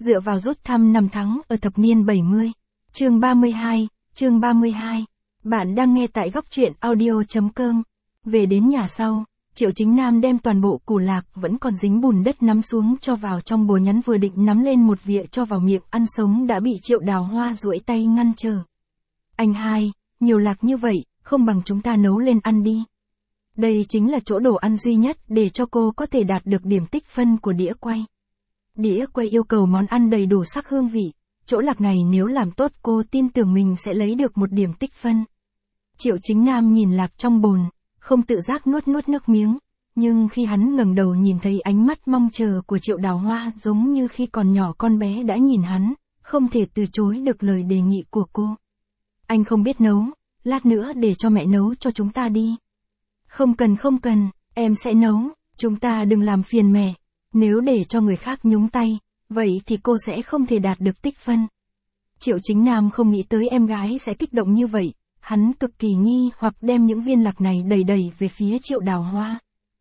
dựa vào rút thăm năm tháng ở thập niên 70. Chương 32. Bạn đang nghe tại góc truyện audio.com. Về đến nhà sau, Triệu Chính Nam đem toàn bộ củ lạc vẫn còn dính bùn đất nắm xuống cho vào trong bồ nhắn, vừa định nắm lên một vịa cho vào miệng ăn sống đã bị Triệu Đào Hoa duỗi tay ngăn trở. Anh hai, nhiều lạc như vậy, không bằng chúng ta nấu lên ăn đi. Đây chính là chỗ đồ ăn duy nhất để cho cô có thể đạt được điểm tích phân của đĩa quay. Đĩa quay yêu cầu món ăn đầy đủ sắc hương vị, chỗ lạc này nếu làm tốt cô tin tưởng mình sẽ lấy được một điểm tích phân. Triệu Chính Nam nhìn lạc trong bồn, không tự giác nuốt nước miếng, nhưng khi hắn ngẩng đầu nhìn thấy ánh mắt mong chờ của Triệu Đào Hoa giống như khi còn nhỏ con bé đã nhìn hắn, không thể từ chối được lời đề nghị của cô. Anh không biết nấu, lát nữa để cho mẹ nấu cho chúng ta đi. Không cần, em sẽ nấu, chúng ta đừng làm phiền mẹ. Nếu để cho người khác nhúng tay, vậy thì cô sẽ không thể đạt được tích phân. Triệu Chính Nam không nghĩ tới em gái sẽ kích động như vậy, hắn cực kỳ nghi hoặc đem những viên lạc này đẩy về phía Triệu Đào Hoa.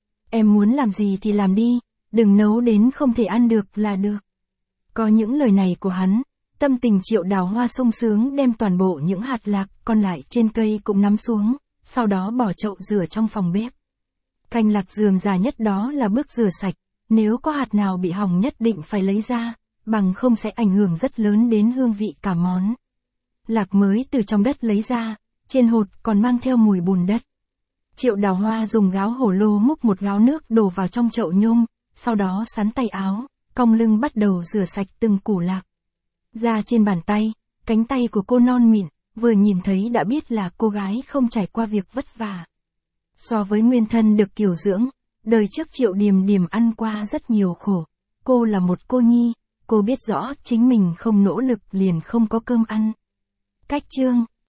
Em muốn làm gì thì làm đi, đừng nấu đến không thể ăn được là được. Có những lời này của hắn, tâm tình Triệu Đào Hoa sung sướng đem toàn bộ những hạt lạc còn lại trên cây cũng nắm xuống, sau đó bỏ chậu rửa trong phòng bếp. Canh lạc rườm rà nhất đó là bước rửa sạch, nếu có hạt nào bị hỏng nhất định phải lấy ra, bằng không sẽ ảnh hưởng rất lớn đến hương vị cả món. Lạc mới từ trong đất lấy ra, trên hột còn mang theo mùi bùn đất. Triệu Đào Hoa dùng gáo hổ lô múc một gáo nước đổ vào trong chậu nhôm, sau đó sắn tay áo, cong lưng bắt đầu rửa sạch từng củ lạc. Da trên bàn tay, cánh tay của cô non mịn, vừa nhìn thấy đã biết là cô gái không trải qua việc vất vả. So với nguyên thân được kiều dưỡng, đời trước Triệu Điềm Điềm ăn qua rất nhiều khổ. Cô là một cô nhi, cô biết rõ chính mình không nỗ lực liền không có cơm ăn. Cách chương